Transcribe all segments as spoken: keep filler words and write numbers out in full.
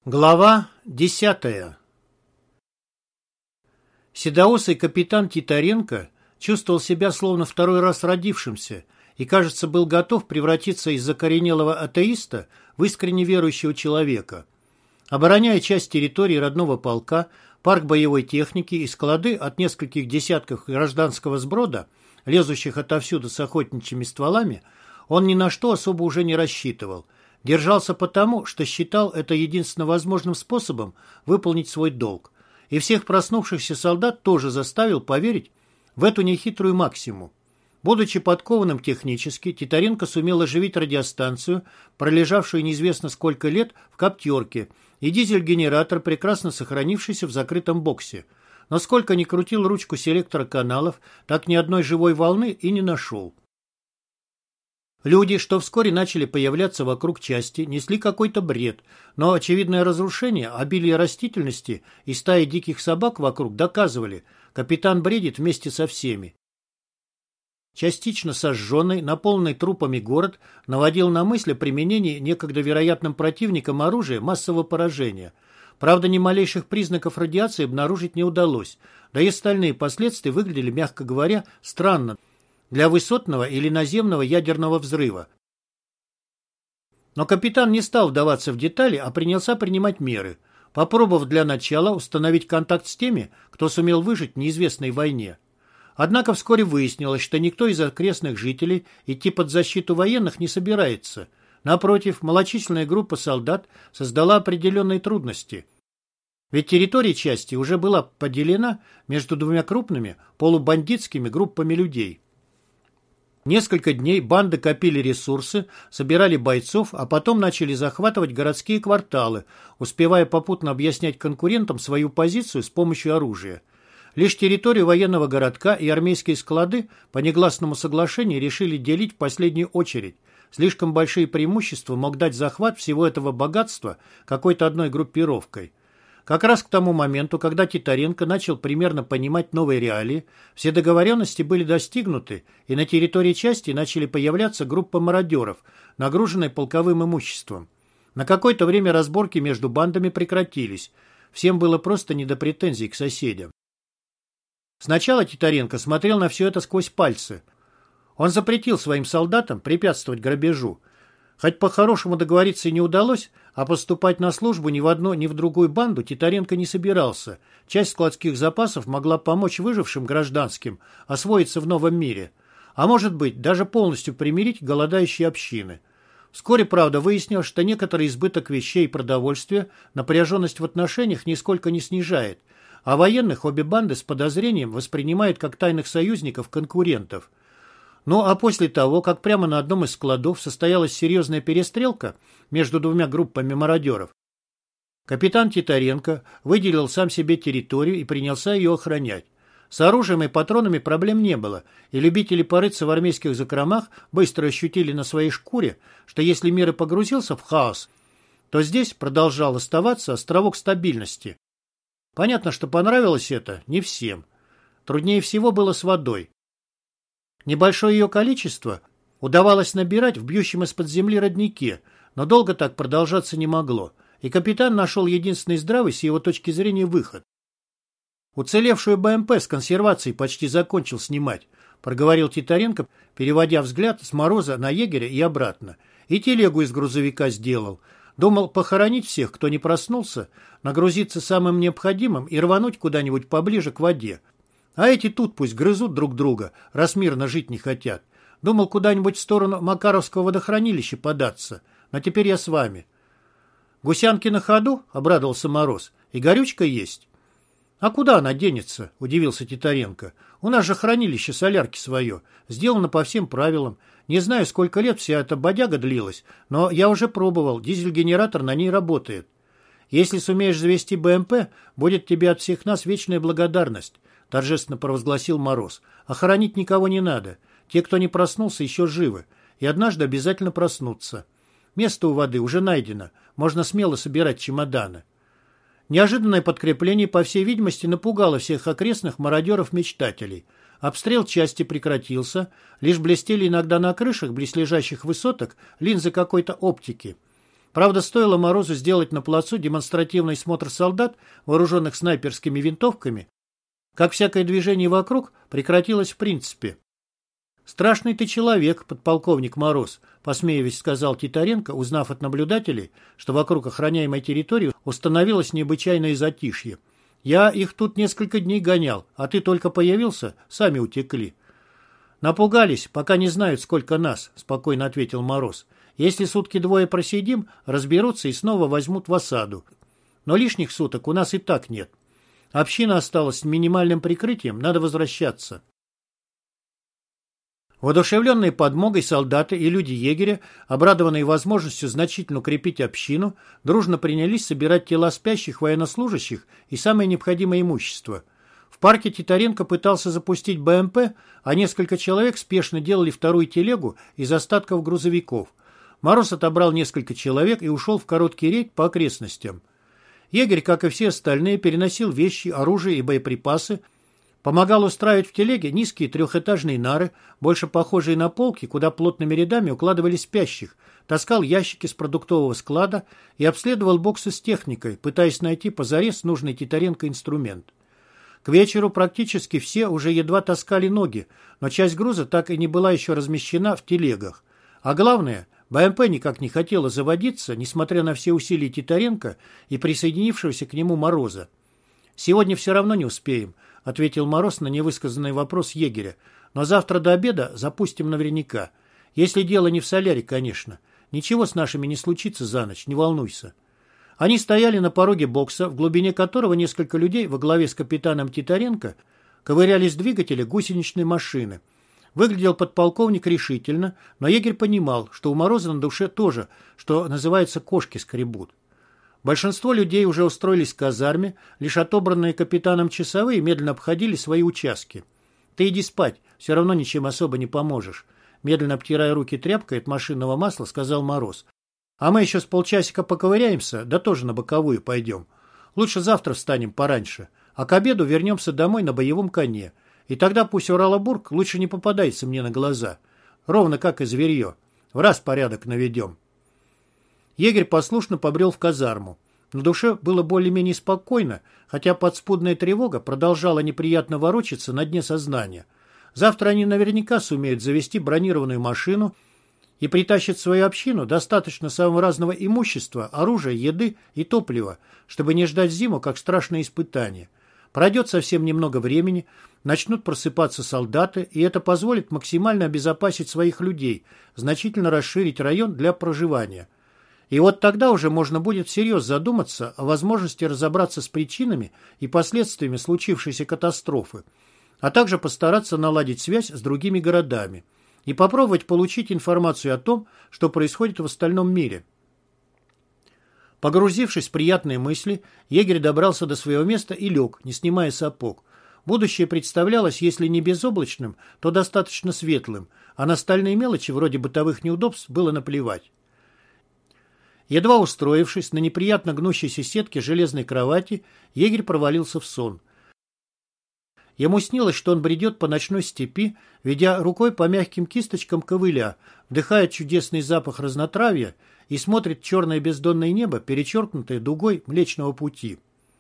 Глава десятая. Седоусый капитан Титаренко чувствовал себя словно второй раз родившимся и, кажется, был готов превратиться из закоренелого атеиста в искренне верующего человека. Обороняя часть территории родного полка, парк боевой техники и склады от нескольких десятков гражданского сброда, лезущих отовсюду с охотничьими стволами, он ни на что особо уже не рассчитывал. Держался потому, что считал это единственно возможным способом выполнить свой долг. И всех проснувшихся солдат тоже заставил поверить в эту нехитрую максиму. Будучи подкованным технически, Титаренко сумел оживить радиостанцию, пролежавшую неизвестно сколько лет в коптерке, и дизель-генератор, прекрасно сохранившийся в закрытом боксе. Но сколько ни крутил ручку селектора каналов, так ни одной живой волны и не нашел. Люди, что вскоре начали появляться вокруг части, несли какой-то бред, но очевидное разрушение, обилие растительности и стаи диких собак вокруг доказывали, капитан бредит вместе со всеми. Частично сожженный, наполненный трупами город наводил на мысль о применении некогда вероятным противником оружия массового поражения. Правда, ни малейших признаков радиации обнаружить не удалось, да и остальные последствия выглядели, мягко говоря, странно для высотного или наземного ядерного взрыва. Но капитан не стал вдаваться в детали, а принялся принимать меры, попробовав для начала установить контакт с теми, кто сумел выжить в неизвестной войне. Однако вскоре выяснилось, что никто из окрестных жителей идти под защиту военных не собирается. Напротив, малочисленная группа солдат создала определенные трудности. Ведь территория части уже была поделена между двумя крупными полубандитскими группами людей. Несколько дней банды копили ресурсы, собирали бойцов, а потом начали захватывать городские кварталы, успевая попутно объяснять конкурентам свою позицию с помощью оружия. Лишь территорию военного городка и армейские склады по негласному соглашению решили делить в последнюю очередь. Слишком большие преимущества мог дать захват всего этого богатства какой-то одной группировкой. Как раз к тому моменту, когда Титаренко начал примерно понимать новые реалии, все договоренности были достигнуты, и на территории части начали появляться группы мародеров, нагруженные полковым имуществом. На какое-то время разборки между бандами прекратились. Всем было просто не до претензий к соседям. Сначала Титаренко смотрел на все это сквозь пальцы. Он запретил своим солдатам препятствовать грабежу. Хоть по-хорошему договориться и не удалось, а поступать на службу ни в одну, ни в другую банду Титаренко не собирался. Часть складских запасов могла помочь выжившим гражданским освоиться в новом мире. А может быть, даже полностью примирить голодающие общины. Вскоре, правда, выяснилось, что некоторый избыток вещей и продовольствия напряженность в отношениях нисколько не снижает, а военных обе банды с подозрением воспринимают как тайных союзников-конкурентов. Ну а после того, как прямо на одном из складов состоялась серьезная перестрелка между двумя группами мародеров, капитан Титаренко выделил сам себе территорию и принялся ее охранять. С оружием и патронами проблем не было, и любители порыться в армейских закромах быстро ощутили на своей шкуре, что если мир и погрузился в хаос, то здесь продолжал оставаться островок стабильности. Понятно, что понравилось это не всем. Труднее всего было с водой. Небольшое ее количество удавалось набирать в бьющем из-под земли роднике, но долго так продолжаться не могло, и капитан нашел единственный здравый с его точки зрения выход. «Уцелевшую БМП с консервацией почти закончил снимать», проговорил Титаренко, переводя взгляд с Мороза на егеря и обратно. «И телегу из грузовика сделал. Думал похоронить всех, кто не проснулся, нагрузиться самым необходимым и рвануть куда-нибудь поближе к воде. А эти тут пусть грызут друг друга, раз мирно жить не хотят. Думал куда-нибудь в сторону Макаровского водохранилища податься, но теперь я с вами». «Гусянки на ходу?» — обрадовался Мороз. «И горючка есть». «А куда она денется?» — удивился Титаренко. «У нас же хранилище солярки свое, сделано по всем правилам. Не знаю, сколько лет вся эта бодяга длилась, но я уже пробовал, дизель-генератор на ней работает. Если сумеешь завести БМП, будет тебе от всех нас вечная благодарность», — торжественно провозгласил Мороз. «А хоронить никого не надо. Те, кто не проснулся, еще живы, и однажды обязательно проснутся. Место у воды уже найдено, можно смело собирать чемоданы». Неожиданное подкрепление, по всей видимости, напугало всех окрестных мародеров-мечтателей. Обстрел части прекратился, лишь блестели иногда на крышах близлежащих высоток линзы какой-то оптики. Правда, стоило Морозу сделать на плацу демонстративный смотр солдат, вооруженных снайперскими винтовками, как всякое движение вокруг прекратилось в принципе. «Страшный ты человек, подполковник Мороз», — посмеиваясь, сказал Титаренко, узнав от наблюдателей, что вокруг охраняемой территории установилось необычайное затишье. «Я их тут несколько дней гонял, а ты только появился, сами утекли». «Напугались, пока не знают, сколько нас», — спокойно ответил Мороз. «Если сутки двое просидим, разберутся и снова возьмут в осаду. Но лишних суток у нас и так нет. Община осталась с минимальным прикрытием, надо возвращаться». Воодушевленные подмогой солдаты и люди егеря, обрадованные возможностью значительно укрепить общину, дружно принялись собирать тела спящих военнослужащих и самое необходимое имущество. В парке Титаренко пытался запустить БМП, а несколько человек спешно делали вторую телегу из остатков грузовиков. Мороз отобрал несколько человек и ушел в короткий рейд по окрестностям. Егерь, как и все остальные, переносил вещи, оружие и боеприпасы, помогал устраивать в телеге низкие трехэтажные нары, больше похожие на полки, куда плотными рядами укладывали спящих, таскал ящики с продуктового склада и обследовал боксы с техникой, пытаясь найти позарез нужный Титаренко инструмент. К вечеру практически все уже едва таскали ноги, но часть груза так и не была еще размещена в телегах. А главное, БМП никак не хотела заводиться, несмотря на все усилия Титаренко и присоединившегося к нему Мороза. «Сегодня все равно не успеем», — ответил Мороз на невысказанный вопрос егеря. «Но завтра до обеда запустим наверняка. Если дело не в соляре, конечно. Ничего с нашими не случится за ночь, не волнуйся». Они стояли на пороге бокса, в глубине которого несколько людей во главе с капитаном Титаренко ковырялись в двигателе гусеничной машины. Выглядел подполковник решительно, но егерь понимал, что у Мороза на душе тоже, что называется, кошки скребут. Большинство людей уже устроились в казарме, лишь отобранные капитаном часовые медленно обходили свои участки. «Ты иди спать, все равно ничем особо не поможешь», медленно обтирая руки тряпкой от машинного масла, сказал Мороз. «А мы еще с полчасика поковыряемся, да тоже на боковую пойдем. Лучше завтра встанем пораньше, а к обеду вернемся домой на боевом коне. И тогда пусть Уралабург лучше не попадается мне на глаза. Ровно как и зверье. В раз порядок наведем». Егерь послушно побрел в казарму. На душе было более-менее спокойно, хотя подспудная тревога продолжала неприятно ворочаться на дне сознания. Завтра они наверняка сумеют завести бронированную машину и притащат в свою общину достаточно самого разного имущества, оружия, еды и топлива, чтобы не ждать зиму как страшное испытание. Пройдет совсем немного времени, начнут просыпаться солдаты, и это позволит максимально обезопасить своих людей, значительно расширить район для проживания. И вот тогда уже можно будет всерьез задуматься о возможности разобраться с причинами и последствиями случившейся катастрофы, а также постараться наладить связь с другими городами и попробовать получить информацию о том, что происходит в остальном мире. Погрузившись в приятные мысли, егерь добрался до своего места и лег, не снимая сапог. Будущее представлялось, если не безоблачным, то достаточно светлым, а на остальные мелочи, вроде бытовых неудобств, было наплевать. Едва устроившись на неприятно гнущейся сетке железной кровати, егерь провалился в сон. Ему снилось, что он бредет по ночной степи, ведя рукой по мягким кисточкам ковыля, вдыхая чудесный запах разнотравья и смотрит в черное бездонное небо, перечеркнутое дугой Млечного Пути.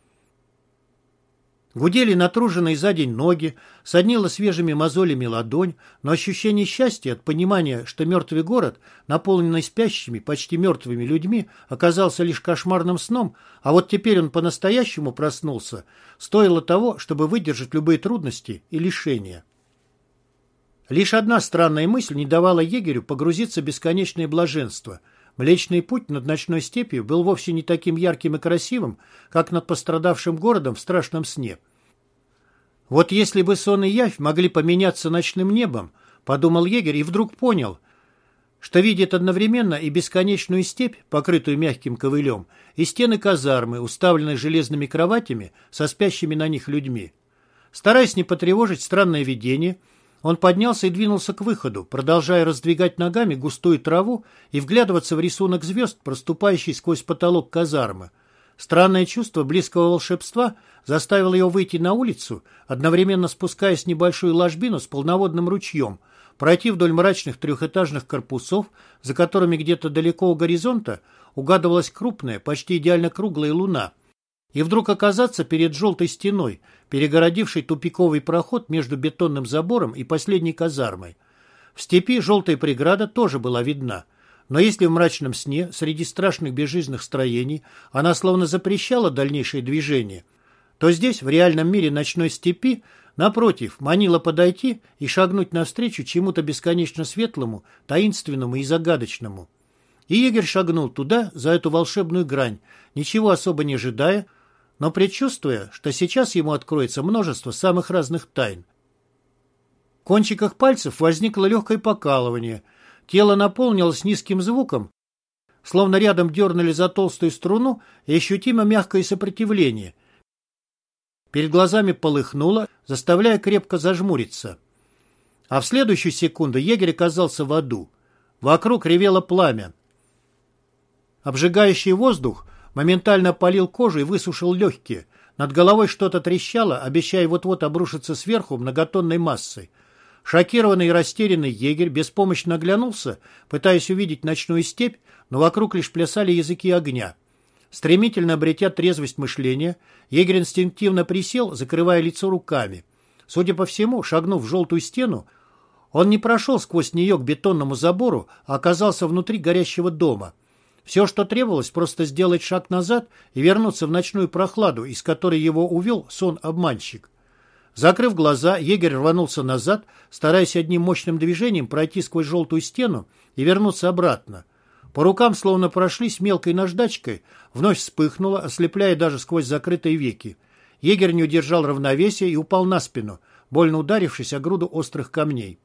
Гудели натруженные за день ноги, соднила свежими мозолями ладонь, но ощущение счастья от понимания, что мертвый город, наполненный спящими, почти мертвыми людьми, оказался лишь кошмарным сном, а вот теперь он по-настоящему проснулся, стоило того, чтобы выдержать любые трудности и лишения. Лишь одна странная мысль не давала егерю погрузиться в бесконечное блаженство. Млечный путь над ночной степью был вовсе не таким ярким и красивым, как над пострадавшим городом в страшном сне. Вот если бы сон и явь могли поменяться ночным небом, подумал егерь и вдруг понял, что видит одновременно и бесконечную степь, покрытую мягким ковылем, и стены казармы, уставленные железными кроватями со спящими на них людьми. Стараясь не потревожить странное видение, он поднялся и двинулся к выходу, продолжая раздвигать ногами густую траву и вглядываться в рисунок звезд, проступающий сквозь потолок казармы. Странное чувство близкого волшебства заставило его выйти на улицу, одновременно спускаясь в небольшую ложбину с полноводным ручьем, пройти вдоль мрачных трехэтажных корпусов, за которыми где-то далеко у горизонта угадывалась крупная, почти идеально круглая луна. И вдруг оказаться перед желтой стеной, перегородившей тупиковый проход между бетонным забором и последней казармой. В степи желтая преграда тоже была видна. Но если в мрачном сне, среди страшных безжизненных строений, она словно запрещала дальнейшее движение, то здесь, в реальном мире ночной степи, напротив, манила подойти и шагнуть навстречу чему-то бесконечно светлому, таинственному и загадочному. И егерь шагнул туда, за эту волшебную грань, ничего особо не ожидая, но предчувствуя, что сейчас ему откроется множество самых разных тайн. В кончиках пальцев возникло легкое покалывание, тело наполнилось низким звуком, словно рядом дернули за толстую струну, и ощутимо мягкое сопротивление. Перед глазами полыхнуло, заставляя крепко зажмуриться. А в следующую секунду егерь оказался в аду. Вокруг ревело пламя. Обжигающий воздух моментально опалил кожу и высушил легкие. Над головой что-то трещало, обещая вот-вот обрушиться сверху многотонной массой. Шокированный и растерянный егерь беспомощно оглянулся, пытаясь увидеть ночную степь, но вокруг лишь плясали языки огня. Стремительно обретя трезвость мышления, егерь инстинктивно присел, закрывая лицо руками. Судя по всему, шагнув в желтую стену, он не прошел сквозь нее к бетонному забору, а оказался внутри горящего дома. Все, что требовалось, просто сделать шаг назад и вернуться в ночную прохладу, из которой его увел сон-обманщик. Закрыв глаза, егерь рванулся назад, стараясь одним мощным движением пройти сквозь желтую стену и вернуться обратно. По рукам словно прошлись мелкой наждачкой, вновь вспыхнуло, ослепляя даже сквозь закрытые веки. Егерь не удержал равновесия и упал на спину, больно ударившись о груду острых камней.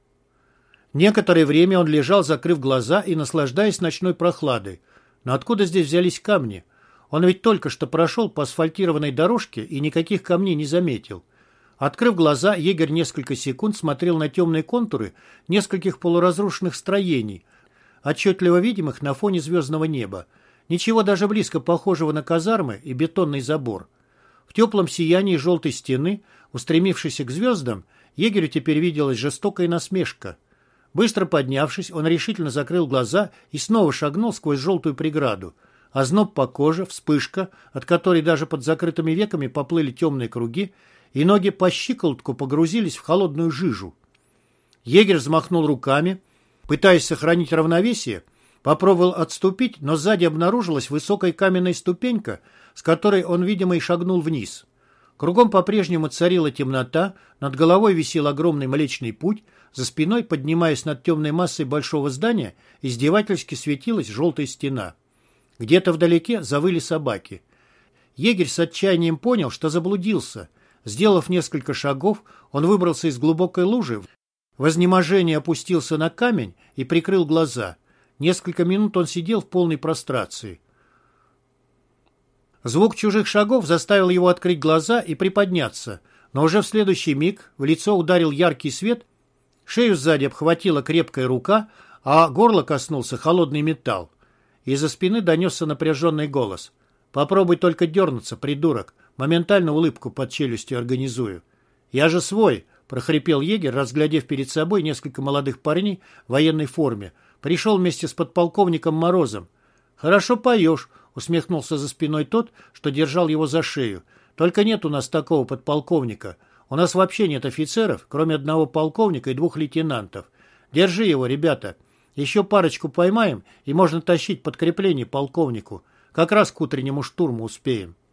Некоторое время он лежал, закрыв глаза и наслаждаясь ночной прохладой. Но откуда здесь взялись камни? Он ведь только что прошел по асфальтированной дорожке и никаких камней не заметил. Открыв глаза, егерь несколько секунд смотрел на темные контуры нескольких полуразрушенных строений, отчетливо видимых на фоне звездного неба. Ничего даже близко похожего на казармы и бетонный забор. В теплом сиянии желтой стены, устремившейся к звездам, егерю теперь виделась жестокая насмешка. Быстро поднявшись, он решительно закрыл глаза и снова шагнул сквозь желтую преграду. Озноб по коже, вспышка, от которой даже под закрытыми веками поплыли темные круги, и ноги по щиколотку погрузились в холодную жижу. Егерь взмахнул руками, пытаясь сохранить равновесие, попробовал отступить, но сзади обнаружилась высокая каменная ступенька, с которой он, видимо, и шагнул вниз. Кругом по-прежнему царила темнота, над головой висел огромный Млечный Путь, за спиной, поднимаясь над темной массой большого здания, издевательски светилась желтая стена. Где-то вдалеке завыли собаки. Егерь с отчаянием понял, что заблудился. Сделав несколько шагов, он выбрался из глубокой лужи, в изнеможении опустился на камень и прикрыл глаза. Несколько минут он сидел в полной прострации. Звук чужих шагов заставил его открыть глаза и приподняться, но уже в следующий миг в лицо ударил яркий свет, шею сзади обхватила крепкая рука, а горло коснулся холодный металл. Из-за спины донесся напряженный голос. «Попробуй только дернуться, придурок. Моментально улыбку под челюстью организую». «Я же свой!» — прохрипел егерь, разглядев перед собой несколько молодых парней в военной форме. «Пришел вместе с подполковником Морозом». «Хорошо поешь», — усмехнулся за спиной тот, что держал его за шею. «Только нет у нас такого подполковника. У нас вообще нет офицеров, кроме одного полковника и двух лейтенантов. Держи его, ребята. Еще парочку поймаем, и можно тащить подкрепление полковнику. Как раз к утреннему штурму успеем».